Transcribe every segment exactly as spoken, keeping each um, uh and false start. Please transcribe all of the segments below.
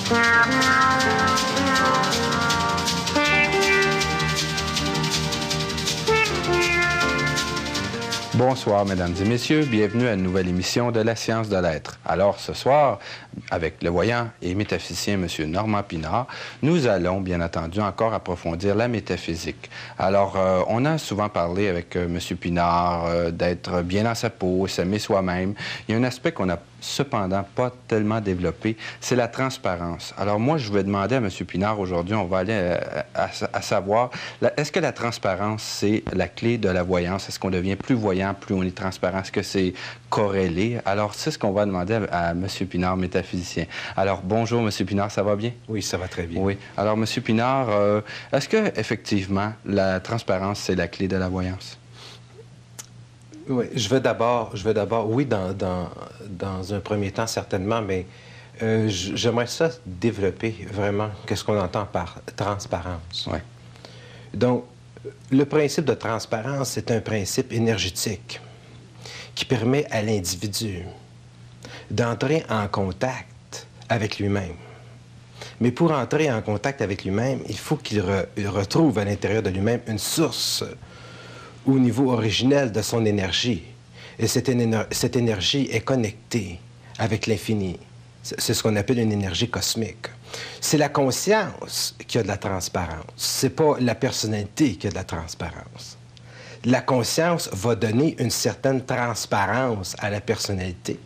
Bonsoir, mesdames et messieurs. Bienvenue à une nouvelle émission de La Science de l'Être. Alors, ce soir, avec le voyant et métaphysicien M. Normand Pinard, nous allons, bien entendu, encore approfondir la métaphysique. Alors, euh, on a souvent parlé avec euh, M. Pinard euh, d'être bien dans sa peau, s'aimer soi-même. Il y a un aspect qu'on n'a cependant pas tellement développé, c'est la transparence. Alors, moi, je vais demander à M. Pinard aujourd'hui, on va aller à, à, à savoir, est-ce que la transparence, c'est la clé de la voyance? Est-ce qu'on devient plus voyant, plus on est transparent? Est-ce que c'est corrélé? Alors, c'est ce qu'on va demander à, à M. Pinard, métaphysicien. Alors, bonjour, M. Pinard, ça va bien? Oui, ça va très bien. Oui. Alors, M. Pinard, euh, est-ce que effectivement la transparence, c'est la clé de la voyance? Oui, je veux d'abord, je veux d'abord, oui, dans, dans, dans un premier temps, certainement, mais euh, j'aimerais ça développer vraiment qu'est-ce qu'on entend par transparence. Oui. Donc, le principe de transparence, c'est un principe énergétique qui permet à l'individu d'entrer en contact avec lui-même. Mais pour entrer en contact avec lui-même, il faut qu'il re, retrouve à l'intérieur de lui-même une source au niveau originel de son énergie. Et cette, éner cette énergie est connectée avec l'infini. C'est ce qu'on appelle une énergie cosmique. C'est la conscience qui a de la transparence. C'est pas la personnalité qui a de la transparence. La conscience va donner une certaine transparence à la personnalité.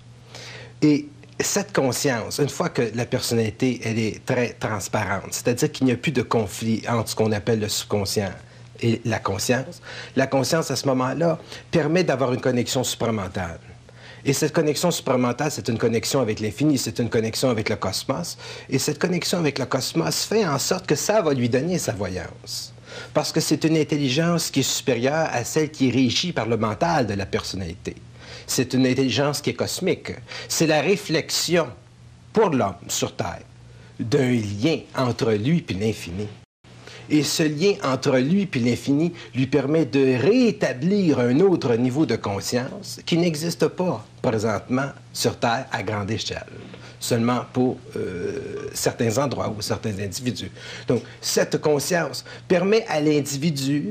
Et cette conscience, une fois que la personnalité, elle est très transparente, c'est-à-dire qu'il n'y a plus de conflit entre ce qu'on appelle le subconscient et la conscience, la conscience, à ce moment-là, permet d'avoir une connexion supramentale. Et cette connexion supramentale, c'est une connexion avec l'infini, c'est une connexion avec le cosmos. Et cette connexion avec le cosmos fait en sorte que ça va lui donner sa voyance. Parce que c'est une intelligence qui est supérieure à celle qui est régie par le mental de la personnalité. C'est une intelligence qui est cosmique. C'est la réflexion, pour l'homme sur Terre, d'un lien entre lui et l'infini. Et ce lien entre lui et l'infini lui permet de rétablir un autre niveau de conscience qui n'existe pas présentement sur Terre à grande échelle, seulement pour euh, certains endroits ou certains individus. Donc, cette conscience permet à l'individu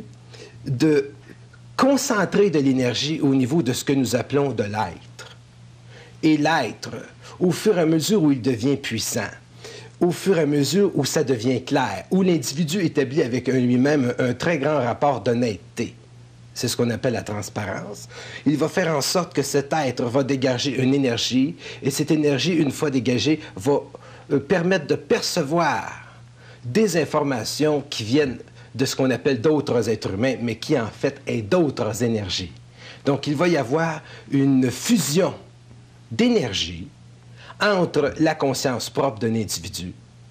de concentrer de l'énergie au niveau de ce que nous appelons de l'être. Et l'être, au fur et à mesure où il devient puissant, au fur et à mesure où ça devient clair, où l'individu établit avec lui-même un, un très grand rapport d'honnêteté, c'est ce qu'on appelle la transparence, il va faire en sorte que cet être va dégager une énergie, et cette énergie, une fois dégagée, va euh, permettre de percevoir des informations qui viennent de ce qu'on appelle d'autres êtres humains, mais qui en fait est d'autres énergies. Donc il va y avoir une fusion d'énergie entre la conscience propre d'un individu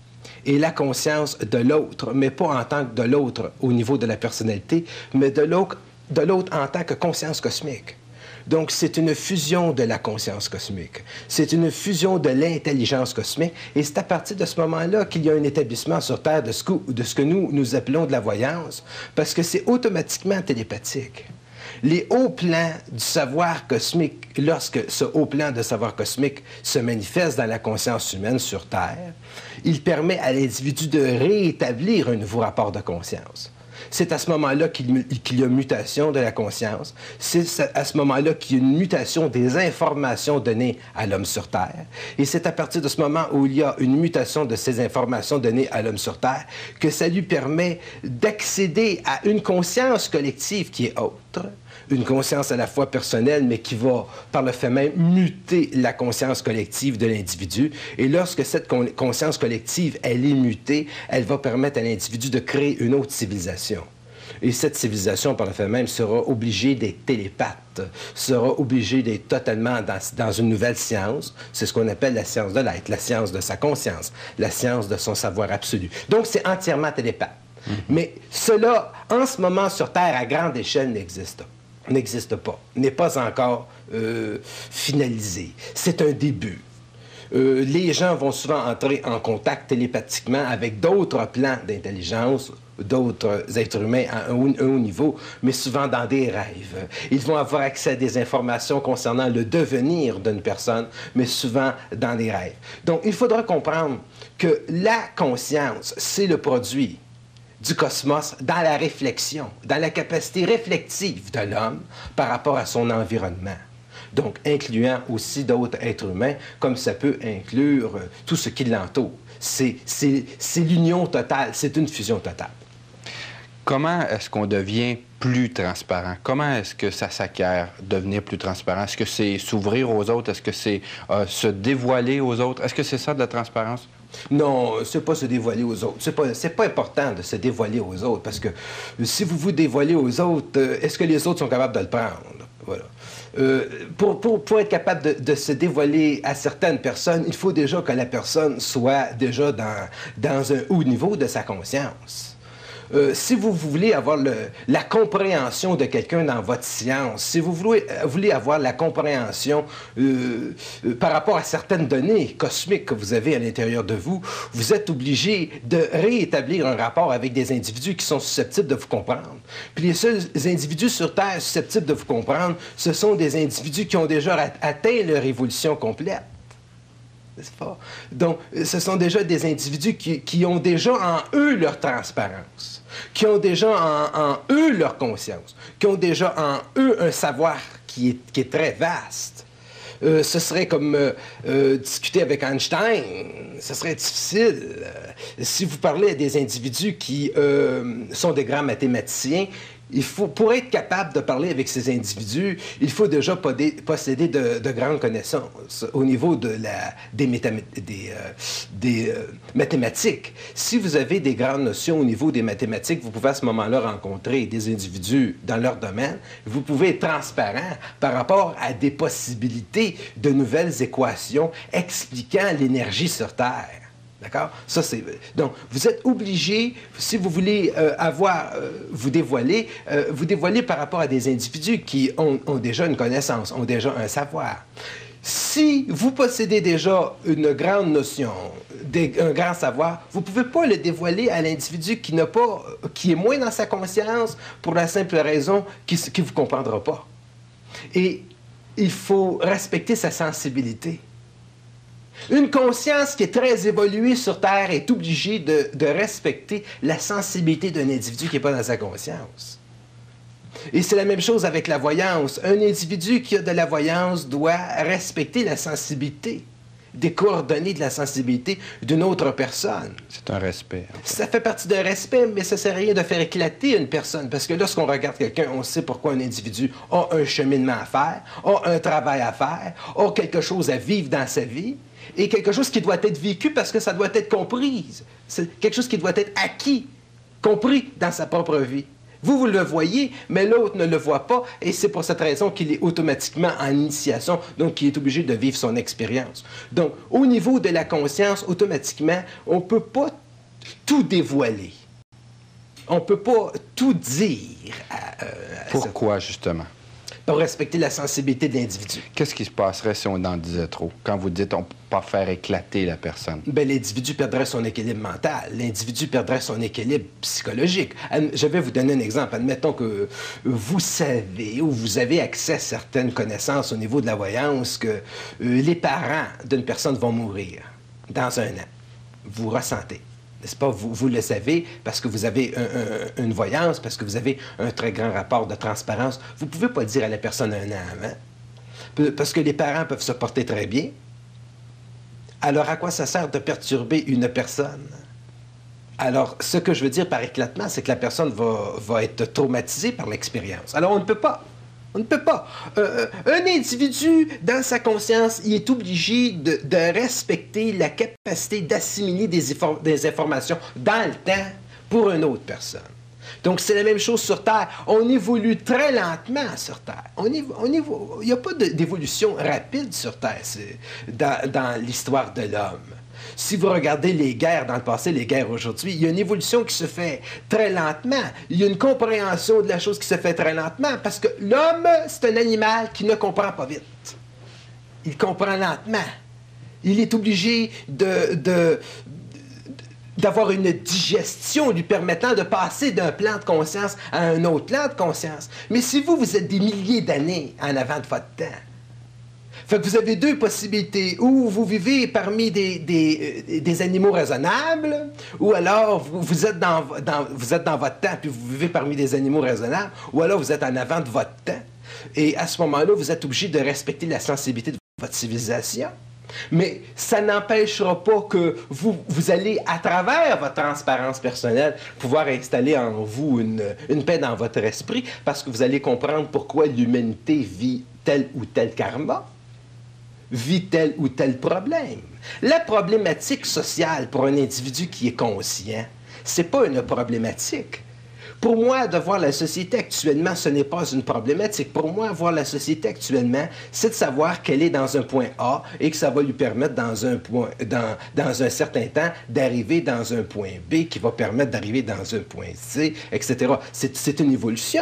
et la conscience de l'autre, mais pas en tant que de l'autre au niveau de la personnalité, mais de l'autre de l'autre en tant que conscience cosmique. Donc, c'est une fusion de la conscience cosmique. C'est une fusion de l'intelligence cosmique. Et c'est à partir de ce moment-là qu'il y a un établissement sur Terre de ce que, de ce que nous, nous appelons de la voyance, parce que c'est automatiquement télépathique. Les hauts plans du savoir cosmique, lorsque ce haut plan de savoir cosmique se manifeste dans la conscience humaine sur Terre, il permet à l'individu de rétablir un nouveau rapport de conscience. C'est à ce moment-là qu'il qu'il y a mutation de la conscience. C'est à ce moment-là qu'il y a une mutation des informations données à l'homme sur Terre. Et c'est à partir de ce moment où il y a une mutation de ces informations données à l'homme sur Terre que ça lui permet d'accéder à une conscience collective qui est autre, une conscience à la fois personnelle, mais qui va, par le fait même, muter la conscience collective de l'individu. Et lorsque cette con conscience collective, elle est mutée, elle va permettre à l'individu de créer une autre civilisation. Et cette civilisation, par le fait même, sera obligée d'être télépathe, sera obligée d'être totalement dans, dans une nouvelle science. C'est ce qu'on appelle la science de l'être, la science de sa conscience, la science de son savoir absolu. Donc, c'est entièrement télépathe. Mm-hmm. Mais cela, en ce moment, sur Terre, à grande échelle, n'existe pas. n'existe pas, n'est pas encore euh, finalisé. C'est un début. Euh, les gens vont souvent entrer en contact télépathiquement avec d'autres plans d'intelligence d'autres êtres humains à un haut, un haut niveau, mais souvent dans des rêves. Ils vont avoir accès à des informations concernant le devenir d'une personne, mais souvent dans des rêves. Donc, il faudra comprendre que la conscience, c'est le produit du cosmos dans la réflexion, dans la capacité réflexive de l'homme par rapport à son environnement. Donc, incluant aussi d'autres êtres humains, comme ça peut inclure euh, tout ce qui l'entoure. C'est l'union totale, c'est une fusion totale. Comment est-ce qu'on devient plus transparent? Comment est-ce que ça s'acquiert, devenir plus transparent? Est-ce que c'est s'ouvrir aux autres? Est-ce que c'est euh, se dévoiler aux autres? Est-ce que c'est ça de la transparence? Non, c'est pas se dévoiler aux autres. C'est pas, c'est pas important de se dévoiler aux autres, parce que si vous vous dévoilez aux autres, euh, est-ce que les autres sont capables de le prendre? Voilà. Euh, pour, pour, pour être capable de, de se dévoiler à certaines personnes, il faut déjà que la personne soit déjà dans, dans un haut niveau de sa conscience. Euh, si vous voulez avoir le, la compréhension de quelqu'un dans votre science, si vous voulez, euh, voulez avoir la compréhension euh, euh, par rapport à certaines données cosmiques que vous avez à l'intérieur de vous, vous êtes obligé de réétablir un rapport avec des individus qui sont susceptibles de vous comprendre. Puis les seuls individus sur Terre susceptibles de vous comprendre, ce sont des individus qui ont déjà atteint leur évolution complète. N'est-ce pas? Donc, ce sont déjà des individus qui, qui ont déjà en eux leur transparence, qui ont déjà en, en eux leur conscience, qui ont déjà en eux un savoir qui est, qui est très vaste. Euh, ce serait comme euh, euh, discuter avec Einstein, ce serait difficile. Euh, si vous parlez à des individus qui euh, sont des grands mathématiciens, il faut, pour être capable de parler avec ces individus, il faut déjà posséder de, de grandes connaissances au niveau de la, des, méta, des, euh, des euh, mathématiques. Si vous avez des grandes notions au niveau des mathématiques, vous pouvez à ce moment-là rencontrer des individus dans leur domaine. Vous pouvez être transparent par rapport à des possibilités de nouvelles équations expliquant l'énergie sur Terre. D'accord? Ça, c'est... Donc, vous êtes obligé, si vous voulez euh, avoir, euh, vous dévoiler, euh, vous dévoiler par rapport à des individus qui ont, ont déjà une connaissance, ont déjà un savoir. Si vous possédez déjà une grande notion, des, un grand savoir, vous ne pouvez pas le dévoiler à l'individu qui n'a pas, qui est moins dans sa conscience pour la simple raison qu'il ne vous comprendra pas. Et il faut respecter sa sensibilité. Une conscience qui est très évoluée sur Terre est obligée de, de respecter la sensibilité d'un individu qui n'est pas dans sa conscience. Et c'est la même chose avec la voyance. Un individu qui a de la voyance doit respecter la sensibilité, des coordonnées de la sensibilité d'une autre personne. C'est un respect. En fait. Ça fait partie d'un respect, mais ça ne sert à rien de faire éclater une personne. Parce que lorsqu'on regarde quelqu'un, on sait pourquoi un individu a un cheminement à faire, a un travail à faire, a quelque chose à vivre dans sa vie, et quelque chose qui doit être vécu parce que ça doit être compris. C'est quelque chose qui doit être acquis, compris dans sa propre vie. Vous, vous le voyez, mais l'autre ne le voit pas, et c'est pour cette raison qu'il est automatiquement en initiation, donc il est obligé de vivre son expérience. Donc, au niveau de la conscience, automatiquement, on ne peut pas tout dévoiler. On ne peut pas tout dire. À, euh, à Pourquoi, cette... justement? Pour respecter la sensibilité de l'individu. Qu'est-ce qui se passerait si on en disait trop? Quand vous dites on ne peut pas faire éclater la personne. Bien, l'individu perdrait son équilibre mental. L'individu perdrait son équilibre psychologique. Je vais vous donner un exemple. Admettons que vous savez ou vous avez accès à certaines connaissances au niveau de la voyance que les parents d'une personne vont mourir dans un an. Vous ressentez. N'est-ce pas? Vous, vous le savez parce que vous avez un, un, une voyance, parce que vous avez un très grand rapport de transparence. Vous ne pouvez pas dire à la personne un an avant. Parce que les parents peuvent se porter très bien. Alors, à quoi ça sert de perturber une personne? Alors, ce que je veux dire par éclatement, c'est que la personne va, va être traumatisée par l'expérience. Alors, on ne peut pas. On ne peut pas. Euh, un individu, dans sa conscience, il est obligé de, de respecter la capacité d'assimiler des, des informations dans le temps pour une autre personne. Donc, c'est la même chose sur Terre. On évolue très lentement sur Terre. On évo on évo il n'y a pas d'évolution rapide sur Terre dans, dans l'histoire de l'homme. Si vous regardez les guerres dans le passé, les guerres aujourd'hui, il y a une évolution qui se fait très lentement. Il y a une compréhension de la chose qui se fait très lentement parce que l'homme, c'est un animal qui ne comprend pas vite. Il comprend lentement. Il est obligé de, de, d'avoir une digestion lui permettant de passer d'un plan de conscience à un autre plan de conscience. Mais si vous, vous êtes des milliers d'années en avant de votre temps, fait que vous avez deux possibilités. Ou vous vivez parmi des, des, des animaux raisonnables, ou alors vous, vous, êtes dans, dans, vous êtes dans votre temps puis vous vivez parmi des animaux raisonnables, ou alors vous êtes en avant de votre temps. Et à ce moment-là, vous êtes obligé de respecter la sensibilité de votre civilisation. Mais ça n'empêchera pas que vous, vous allez, à travers votre transparence personnelle, pouvoir installer en vous une, une paix dans votre esprit, parce que vous allez comprendre pourquoi l'humanité vit tel ou tel karma, vit tel ou tel problème. La problématique sociale pour un individu qui est conscient, c'est pas une problématique. Pour moi, de voir la société actuellement, ce n'est pas une problématique. Pour moi, voir la société actuellement, c'est de savoir qu'elle est dans un point A et que ça va lui permettre dans un, point, dans, dans un certain temps d'arriver dans un point B qui va permettre d'arriver dans un point C, et cetera. C'est, c'est une évolution.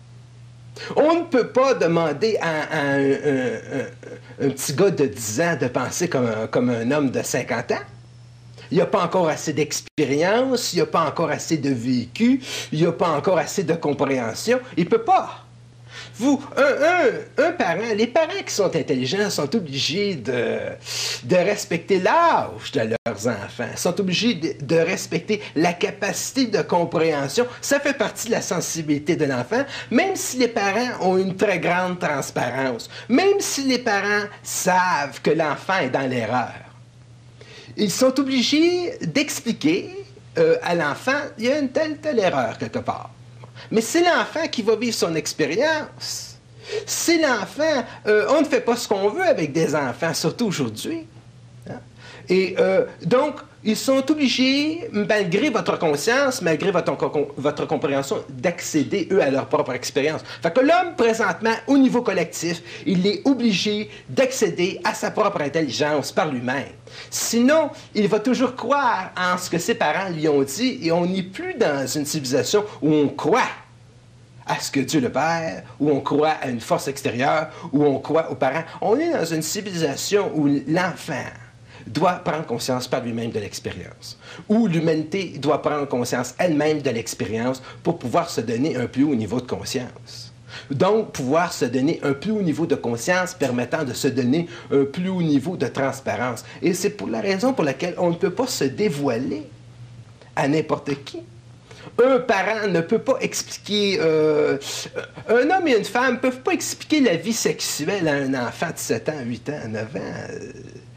On ne peut pas demander à, à un, un, un, un petit gars de dix ans de penser comme un, comme un homme de cinquante ans. Il n'y a pas encore assez d'expérience, il n'y a pas encore assez de vécu, il n'y a pas encore assez de compréhension. Il ne peut pas. Vous, un, un, un parent, les parents qui sont intelligents sont obligés de, de respecter l'âge de leurs enfants, sont obligés de, de respecter la capacité de compréhension. Ça fait partie de la sensibilité de l'enfant, même si les parents ont une très grande transparence, même si les parents savent que l'enfant est dans l'erreur. Ils sont obligés d'expliquer euh, à l'enfant, il y a une telle, telle erreur quelque part. Mais c'est l'enfant qui va vivre son expérience. C'est l'enfant. Euh, on ne fait pas ce qu'on veut avec des enfants, surtout aujourd'hui. Hein? Et euh, donc, ils sont obligés, malgré votre conscience, malgré votre, votre compréhension, d'accéder, eux, à leur propre expérience. Fait que l'homme, présentement, au niveau collectif, il est obligé d'accéder à sa propre intelligence par lui-même. Sinon, il va toujours croire en ce que ses parents lui ont dit, et on n'est plus dans une civilisation où on croit à ce que Dieu le Père, où on croit à une force extérieure, où on croit aux parents. On est dans une civilisation où l'enfant doit prendre conscience par lui-même de l'expérience, où l'humanité doit prendre conscience elle-même de l'expérience pour pouvoir se donner un plus haut niveau de conscience. Donc, pouvoir se donner un plus haut niveau de conscience permettant de se donner un plus haut niveau de transparence. Et c'est pour la raison pour laquelle on ne peut pas se dévoiler à n'importe qui. Un parent ne peut pas expliquer... Euh, un homme et une femme ne peuvent pas expliquer la vie sexuelle à un enfant de sept ans, huit ans, neuf ans. Euh,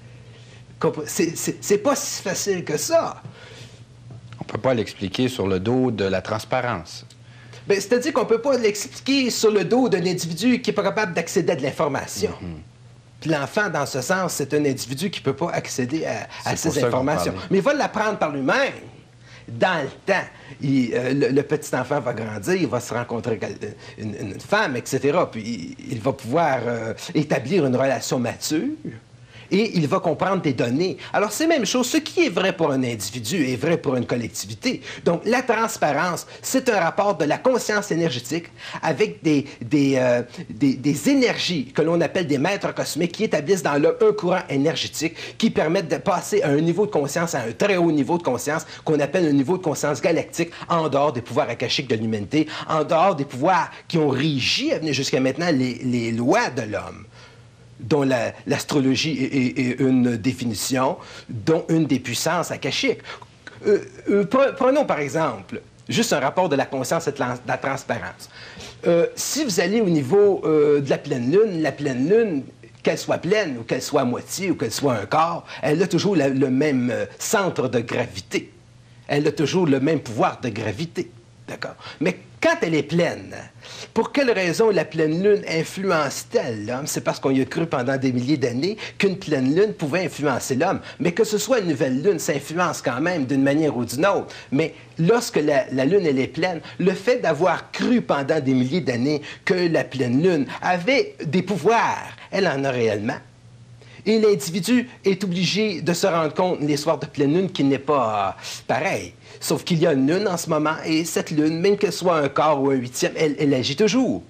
C'est, c'est, c'est pas si facile que ça. On ne peut pas l'expliquer sur le dos de la transparence. Bien, c'est-à-dire qu'on ne peut pas l'expliquer sur le dos d'un individu qui n'est pas capable d'accéder à de l'information. Mm-hmm. Puis l'enfant, dans ce sens, c'est un individu qui ne peut pas accéder à, à ces informations. Mais il va l'apprendre par lui-même. Dans le temps, il, euh, le, le petit enfant va grandir, il va se rencontrer une, une, une femme, et cetera. Puis il, il va pouvoir euh, établir une relation mature. Et il va comprendre des données. Alors, c'est la même chose. Ce qui est vrai pour un individu est vrai pour une collectivité. Donc, la transparence, c'est un rapport de la conscience énergétique avec des, des, euh, des, des énergies que l'on appelle des maîtres cosmiques qui établissent dans l'homme un courant énergétique qui permettent de passer à un niveau de conscience, à un très haut niveau de conscience, qu'on appelle un niveau de conscience galactique, en dehors des pouvoirs akashiques de l'humanité, en dehors des pouvoirs qui ont régi jusqu'à maintenant les, les lois de l'homme, dont la, l'astrologie est, est, est une définition, dont une des puissances akashiques. Euh, euh, prenons par exemple juste un rapport de la conscience et de la, de la transparence. Euh, si vous allez au niveau euh, de la pleine lune, la pleine lune, qu'elle soit pleine ou qu'elle soit à moitié ou qu'elle soit un quart, elle a toujours la, le même centre de gravité. Elle a toujours le même pouvoir de gravité. D'accord? Mais quand elle est pleine, pour quelle raison la pleine lune influence-t-elle l'homme? C'est parce qu'on y a cru pendant des milliers d'années qu'une pleine lune pouvait influencer l'homme. Mais que ce soit une nouvelle lune, ça influence quand même d'une manière ou d'une autre. Mais lorsque la, la lune elle est pleine, le fait d'avoir cru pendant des milliers d'années que la pleine lune avait des pouvoirs, elle en a réellement. Et l'individu est obligé de se rendre compte les soirs de pleine lune qu'il n'est pas euh, pareil. Sauf qu'il y a une lune en ce moment, et cette lune, même qu'elle soit un quart ou un huitième, elle, elle agit toujours.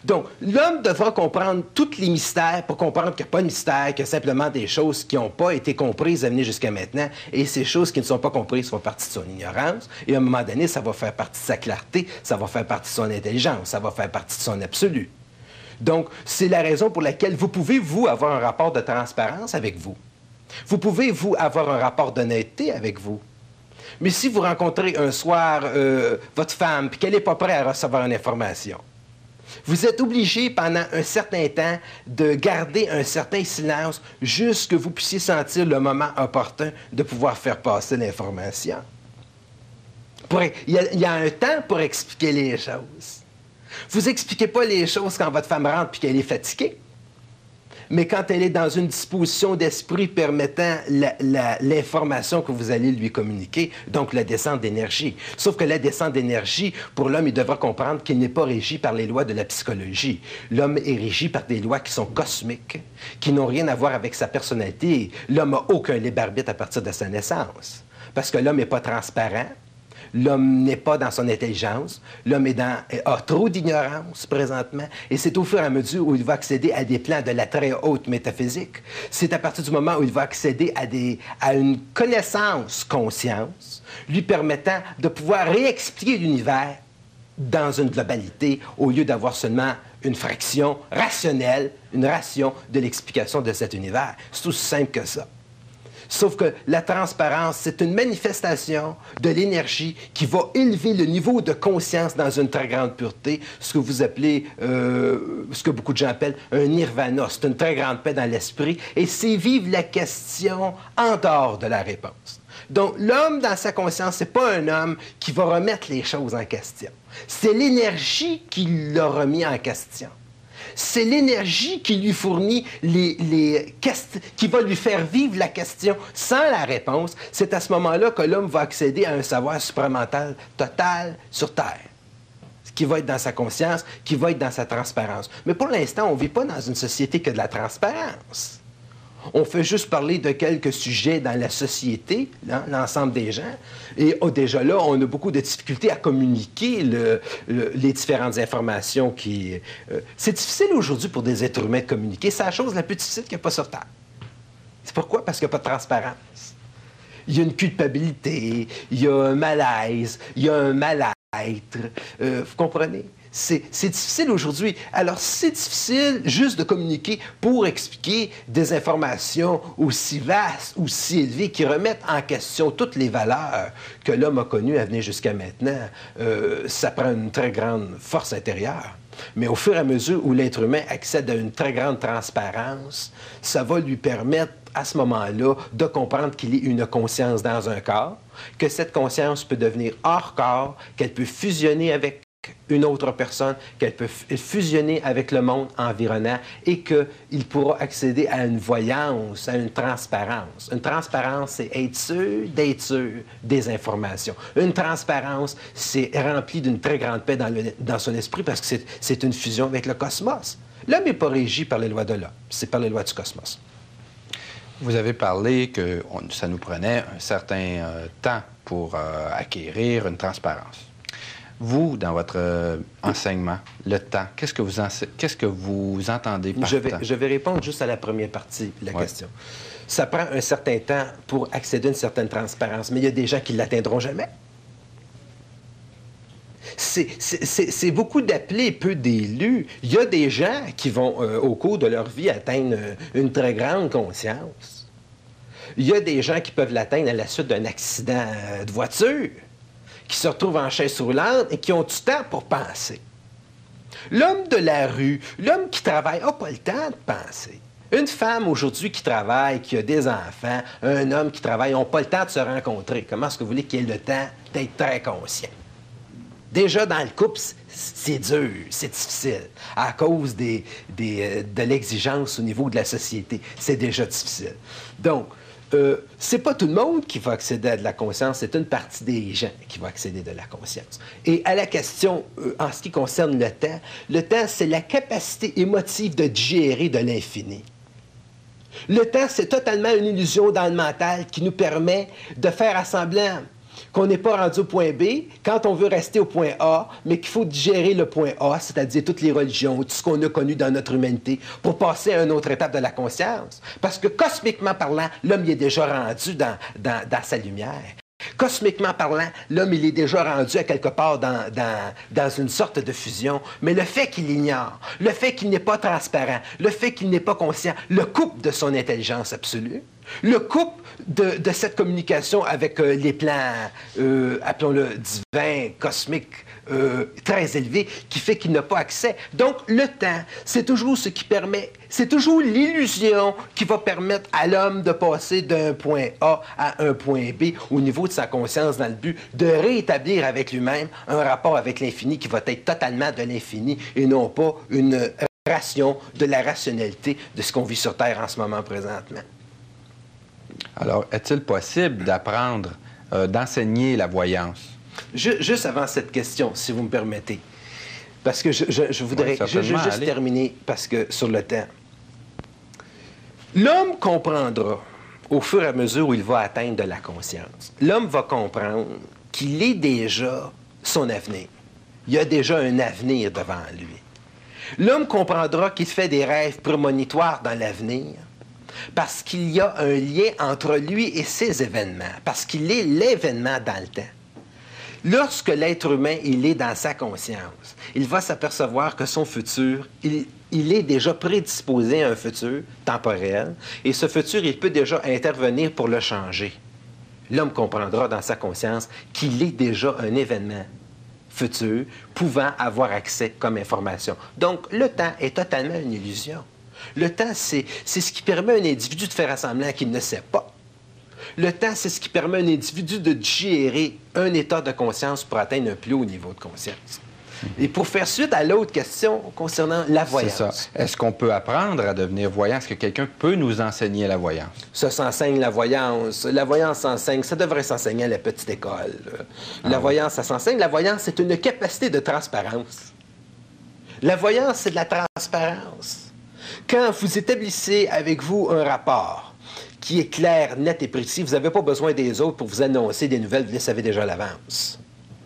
Donc, l'homme devra comprendre tous les mystères pour comprendre qu'il n'y a pas de mystère, qu'il y a simplement des choses qui n'ont pas été comprises à venir jusqu'à maintenant. Et ces choses qui ne sont pas comprises font partie de son ignorance. Et à un moment donné, ça va faire partie de sa clarté, ça va faire partie de son intelligence, ça va faire partie de son absolu. Donc, c'est la raison pour laquelle vous pouvez, vous, avoir un rapport de transparence avec vous. Vous pouvez, vous, avoir un rapport d'honnêteté avec vous. Mais si vous rencontrez un soir euh, votre femme et qu'elle n'est pas prête à recevoir une information, vous êtes obligé pendant un certain temps de garder un certain silence jusqu'à ce que vous puissiez sentir le moment opportun de pouvoir faire passer l'information. Il y, il y a un temps pour expliquer les choses. Vous n'expliquez pas les choses quand votre femme rentre et qu'elle est fatiguée. Mais quand elle est dans une disposition d'esprit permettant l'information que vous allez lui communiquer, donc la descente d'énergie. Sauf que la descente d'énergie, pour l'homme, il devra comprendre qu'il n'est pas régi par les lois de la psychologie. L'homme est régi par des lois qui sont cosmiques, qui n'ont rien à voir avec sa personnalité. L'homme n'a aucun libre arbitre à partir de sa naissance. Parce que l'homme n'est pas transparent. L'homme n'est pas dans son intelligence. L'homme est dans, a trop d'ignorance présentement. Et c'est au fur et à mesure où il va accéder à des plans de la très haute métaphysique. C'est à partir du moment où il va accéder à, des, à une connaissance conscience, lui permettant de pouvoir réexpliquer l'univers dans une globalité, au lieu d'avoir seulement une fraction rationnelle, une ration de l'explication de cet univers. C'est aussi simple que ça. Sauf que la transparence, c'est une manifestation de l'énergie qui va élever le niveau de conscience dans une très grande pureté, ce que vous appelez, euh, ce que beaucoup de gens appellent un nirvana. C'est une très grande paix dans l'esprit et c'est vivre la question en dehors de la réponse. Donc, l'homme dans sa conscience, c'est pas un homme qui va remettre les choses en question. C'est l'énergie qui l'a remis en question. C'est l'énergie qui lui fournit les, les questions, qui va lui faire vivre la question sans la réponse. C'est à ce moment-là que l'homme va accéder à un savoir supramental total sur Terre, qui va être dans sa conscience, qui va être dans sa transparence. Mais pour l'instant, on ne vit pas dans une société que de la transparence. On fait juste parler de quelques sujets dans la société, hein, l'ensemble des gens. Et oh, déjà là, on a beaucoup de difficultés à communiquer le, le, les différentes informations qui... Euh, c'est difficile aujourd'hui pour des êtres humains de communiquer. C'est la chose la plus difficile qu'il n'y a pas sur Terre. C'est pourquoi? Parce qu'il n'y a pas de transparence. Il y a une culpabilité, il y a un malaise, il y a un mal-être. Euh, vous comprenez? C'est difficile aujourd'hui. Alors, c'est difficile juste de communiquer pour expliquer des informations aussi vastes, aussi élevées, qui remettent en question toutes les valeurs que l'homme a connues à venir jusqu'à maintenant. Euh, ça prend une très grande force intérieure. Mais au fur et à mesure où l'être humain accède à une très grande transparence, ça va lui permettre, à ce moment-là, de comprendre qu'il est une conscience dans un corps, que cette conscience peut devenir hors corps, qu'elle peut fusionner avec une autre personne, qu'elle peut fusionner avec le monde environnant et qu'il pourra accéder à une voyance, à une transparence. Une transparence, c'est être sûr d'être sûr des informations. Une transparence, c'est rempli d'une très grande paix dans, le, dans son esprit parce que c'est une fusion avec le cosmos. L'homme n'est pas régi par les lois de l'homme, c'est par les lois du cosmos. Vous avez parlé que on, ça nous prenait un certain euh, temps pour euh, acquérir une transparence. Vous, dans votre euh, enseignement, le temps, qu'est-ce que vous, qu'est-ce que vous entendez par je vais, temps? Je vais répondre juste à la première partie de la ouais. question. Ça prend un certain temps pour accéder à une certaine transparence, mais il y a des gens qui ne l'atteindront jamais. C'est beaucoup d'appelés, peu d'élus. Il y a des gens qui vont, euh, au cours de leur vie, atteindre une très grande conscience. Il y a des gens qui peuvent l'atteindre à la suite d'un accident de voiture, qui se retrouvent en chaise roulante et qui ont du temps pour penser. L'homme de la rue, l'homme qui travaille, n'a pas le temps de penser. Une femme aujourd'hui qui travaille, qui a des enfants, un homme qui travaille, n'ont pas le temps de se rencontrer. Comment est-ce que vous voulez qu'il y ait le temps d'être très conscient? Déjà, dans le couple, c'est dur, c'est difficile, à cause des, des, de l'exigence au niveau de la société. C'est déjà difficile. Donc, Euh, c'est pas tout le monde qui va accéder à de la conscience, c'est une partie des gens qui va accéder de la conscience. Et à la question, euh, en ce qui concerne le temps, le temps, c'est la capacité émotive de digérer de l'infini. Le temps, c'est totalement une illusion dans le mental qui nous permet de faire assemblant qu'on n'est pas rendu au point B, quand on veut rester au point A, mais qu'il faut digérer le point A, c'est-à-dire toutes les religions, tout ce qu'on a connu dans notre humanité, pour passer à une autre étape de la conscience. Parce que cosmiquement parlant, l'homme y est déjà rendu dans, dans, dans sa lumière. Cosmiquement parlant, l'homme, il est déjà rendu à quelque part dans, dans, dans une sorte de fusion. Mais le fait qu'il ignore, le fait qu'il n'est pas transparent, le fait qu'il n'est pas conscient, le coupe de son intelligence absolue, le coupe de, de cette communication avec euh, les plans, euh, appelons-le divins, cosmiques, euh, très élevés, qui fait qu'il n'a pas accès. Donc, le temps, c'est toujours ce qui permet, c'est toujours l'illusion qui va permettre à l'homme de passer d'un point A à un point B au niveau de sa conscience dans le but de rétablir avec lui-même un rapport avec l'infini qui va être totalement de l'infini et non pas une ration de la rationalité de ce qu'on vit sur Terre en ce moment présentement. Alors, est-il possible d'apprendre, euh, d'enseigner la voyance? Je, juste avant cette question, si vous me permettez, parce que je, je, je voudrais oui, je, je, juste allez. terminer parce que sur le temps. L'homme comprendra au fur et à mesure où il va atteindre de la conscience. L'homme va comprendre qu'il est déjà son avenir. Il y a déjà un avenir devant lui. L'homme comprendra qu'il fait des rêves prémonitoires dans l'avenir parce qu'il y a un lien entre lui et ses événements, parce qu'il est l'événement dans le temps. Lorsque l'être humain, il est dans sa conscience, il va s'apercevoir que son futur, il, il est déjà prédisposé à un futur temporel, et ce futur, il peut déjà intervenir pour le changer. L'homme comprendra dans sa conscience qu'il est déjà un événement futur pouvant avoir accès comme information. Donc, le temps est totalement une illusion. Le temps, c'est ce qui permet à un individu de faire semblant qu'il ne sait pas. Le temps, c'est ce qui permet à un individu de digérer un état de conscience pour atteindre un plus haut niveau de conscience. Et pour faire suite à l'autre question concernant la voyance. C'est ça. Est-ce qu'on peut apprendre à devenir voyant? Est-ce que quelqu'un peut nous enseigner la voyance? Ça s'enseigne, la voyance. La voyance s'enseigne. Ça devrait s'enseigner à la petite école. La ah, voyance, ça s'enseigne. La voyance, c'est une capacité de transparence. La voyance, c'est de la transparence. Quand vous établissez avec vous un rapport qui est clair, net et précis, vous n'avez pas besoin des autres pour vous annoncer des nouvelles, vous les savez déjà à l'avance.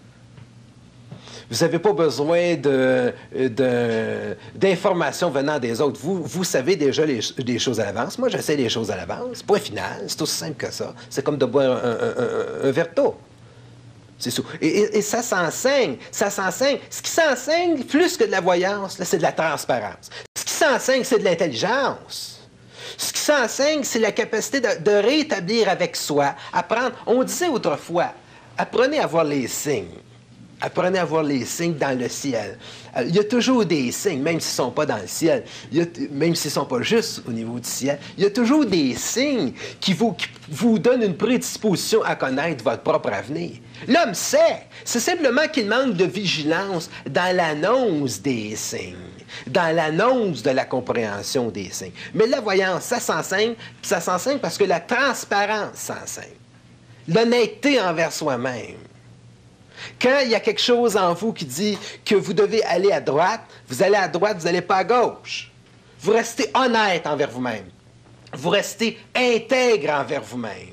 Vous n'avez pas besoin de, de, d'informations venant des autres. Vous, vous savez déjà les, les choses à l'avance. Moi, je sais les choses à l'avance. Point final. C'est aussi simple que ça. C'est comme de boire un, un, un, un verre d'eau. C'est ça. Et, et, et ça s'enseigne. Ça s'enseigne. Ce qui s'enseigne, plus que de la voyance, là, c'est de la transparence. Ce qui s'enseigne, c'est de l'intelligence. Ce qui s'enseigne, c'est la capacité de, de rétablir avec soi, apprendre. On disait autrefois, apprenez à voir les signes. Apprenez à voir les signes dans le ciel. Il y a toujours des signes, même s'ils ne sont pas dans le ciel, il y a, même s'ils ne sont pas juste au niveau du ciel, il y a toujours des signes qui vous, qui vous donnent une prédisposition à connaître votre propre avenir. L'homme sait, c'est simplement qu'il manque de vigilance dans l'annonce des signes, dans l'annonce de la compréhension des signes. Mais la voyance, ça s'enseigne, ça s'enseigne parce que la transparence s'enseigne. L'honnêteté envers soi-même. Quand il y a quelque chose en vous qui dit que vous devez aller à droite, vous allez à droite, vous n'allez pas à gauche. Vous restez honnête envers vous-même. Vous restez intègre envers vous-même.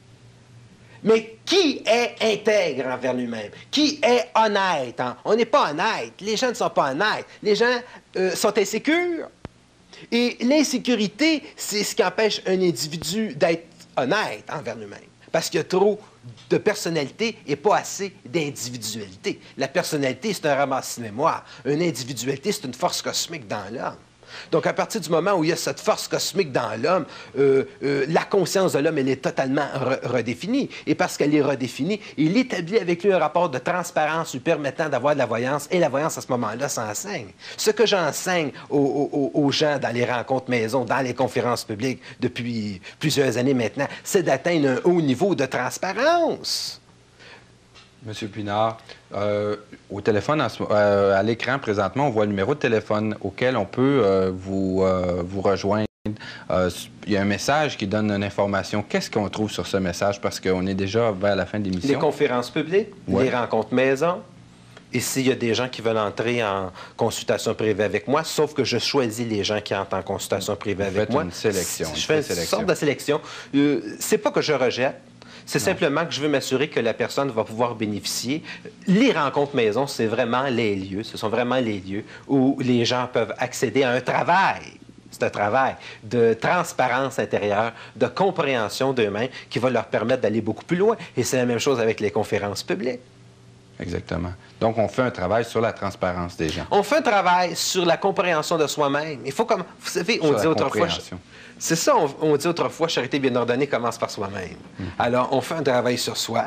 Mais qui est intègre envers lui-même? Qui est honnête? Hein? On n'est pas honnête. Les gens ne sont pas honnêtes. Les gens euh, sont insécures. Et l'insécurité, c'est ce qui empêche un individu d'être honnête envers lui-même. Parce qu'il y a trop de personnalité et pas assez d'individualité. La personnalité, c'est un ramassis de mémoire. Une individualité, c'est une force cosmique dans l'homme. Donc, à partir du moment où il y a cette force cosmique dans l'homme, euh, euh, la conscience de l'homme, elle est totalement re redéfinie. Et parce qu'elle est redéfinie, il établit avec lui un rapport de transparence lui permettant d'avoir de la voyance. Et la voyance, à ce moment-là, s'enseigne. Ce que j'enseigne aux, aux, aux gens dans les rencontres maison, dans les conférences publiques depuis plusieurs années maintenant, c'est d'atteindre un haut niveau de transparence. Monsieur Pinard, euh, au téléphone, euh, à l'écran présentement, on voit le numéro de téléphone auquel on peut euh, vous, euh, vous rejoindre. Euh, il y a un message qui donne une information. Qu'est-ce qu'on trouve sur ce message? Parce qu'on est déjà vers la fin de l'émission. Les conférences publiques, ouais. Les rencontres maison. Et s'il y a des gens qui veulent entrer en consultation privée avec moi, sauf que je choisis les gens qui entrent en consultation privée vous avec faites moi. Une sélection. Je fais une sélection. sorte de sélection. Euh, c'est pas que je rejette. C'est simplement que je veux m'assurer que la personne va pouvoir bénéficier. Les rencontres maison, c'est vraiment les lieux, ce sont vraiment les lieux où les gens peuvent accéder à un travail. C'est un travail de transparence intérieure, de compréhension d'eux-mêmes qui va leur permettre d'aller beaucoup plus loin. Et c'est la même chose avec les conférences publiques. Exactement. Donc, on fait un travail sur la transparence des gens. On fait un travail sur la compréhension de soi-même. Il faut comme... Vous savez, on sur dit la autrefois... C'est ça, on, on dit autrefois, charité bien ordonnée commence par soi-même. Mm-hmm. Alors, on fait un travail sur soi.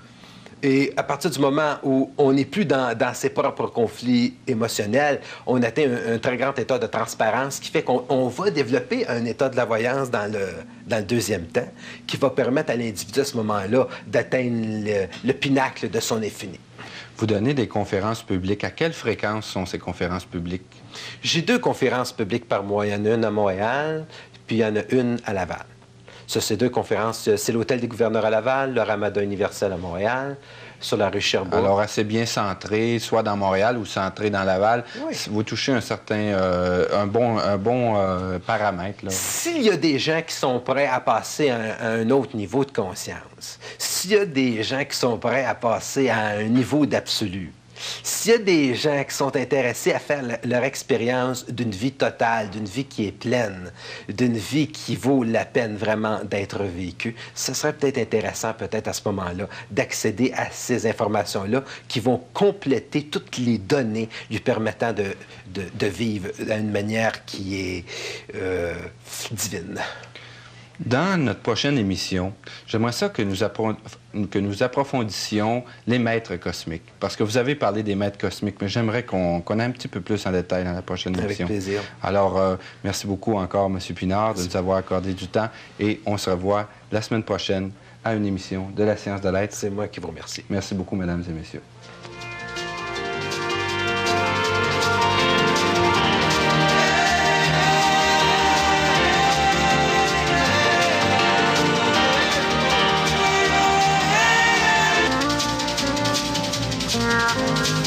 Et à partir du moment où on n'est plus dans, dans ses propres conflits émotionnels, on atteint un, un très grand état de transparence qui fait qu'on va développer un état de la voyance dans le, dans le deuxième temps qui va permettre à l'individu à ce moment-là d'atteindre le, le pinacle de son infini. Vous donnez des conférences publiques. À quelle fréquence sont ces conférences publiques? J'ai deux conférences publiques par mois. Il y en a une à Montréal, puis il y en a une à Laval. Ça, c'est deux conférences. C'est l'Hôtel des gouverneurs à Laval, le Ramadan universel à Montréal, sur la rue Sherbrooke. Alors, assez bien centré, soit dans Montréal ou centré dans Laval. Oui. Vous touchez un certain, euh, un bon, un bon euh, paramètre. S'il y a des gens qui sont prêts à passer à un, à un autre niveau de conscience, s'il y a des gens qui sont prêts à passer à un niveau d'absolu, s'il y a des gens qui sont intéressés à faire le, leur expérience d'une vie totale, d'une vie qui est pleine, d'une vie qui vaut la peine vraiment d'être vécue, ce serait peut-être intéressant, peut-être à ce moment-là, d'accéder à ces informations-là qui vont compléter toutes les données lui permettant de, de, de vivre d'une manière qui est euh, divine. Dans notre prochaine émission, j'aimerais ça que nous, que nous approfondissions les maîtres cosmiques. Parce que vous avez parlé des maîtres cosmiques, mais j'aimerais qu'on qu'on aille un petit peu plus en détail dans la prochaine émission. Avec plaisir. Alors, euh, merci beaucoup encore, M. Pinard, de nous avoir accordé du temps. Et on se revoit la semaine prochaine à une émission de la Science de l'Être. C'est moi qui vous remercie. Merci beaucoup, mesdames et messieurs. Thank you.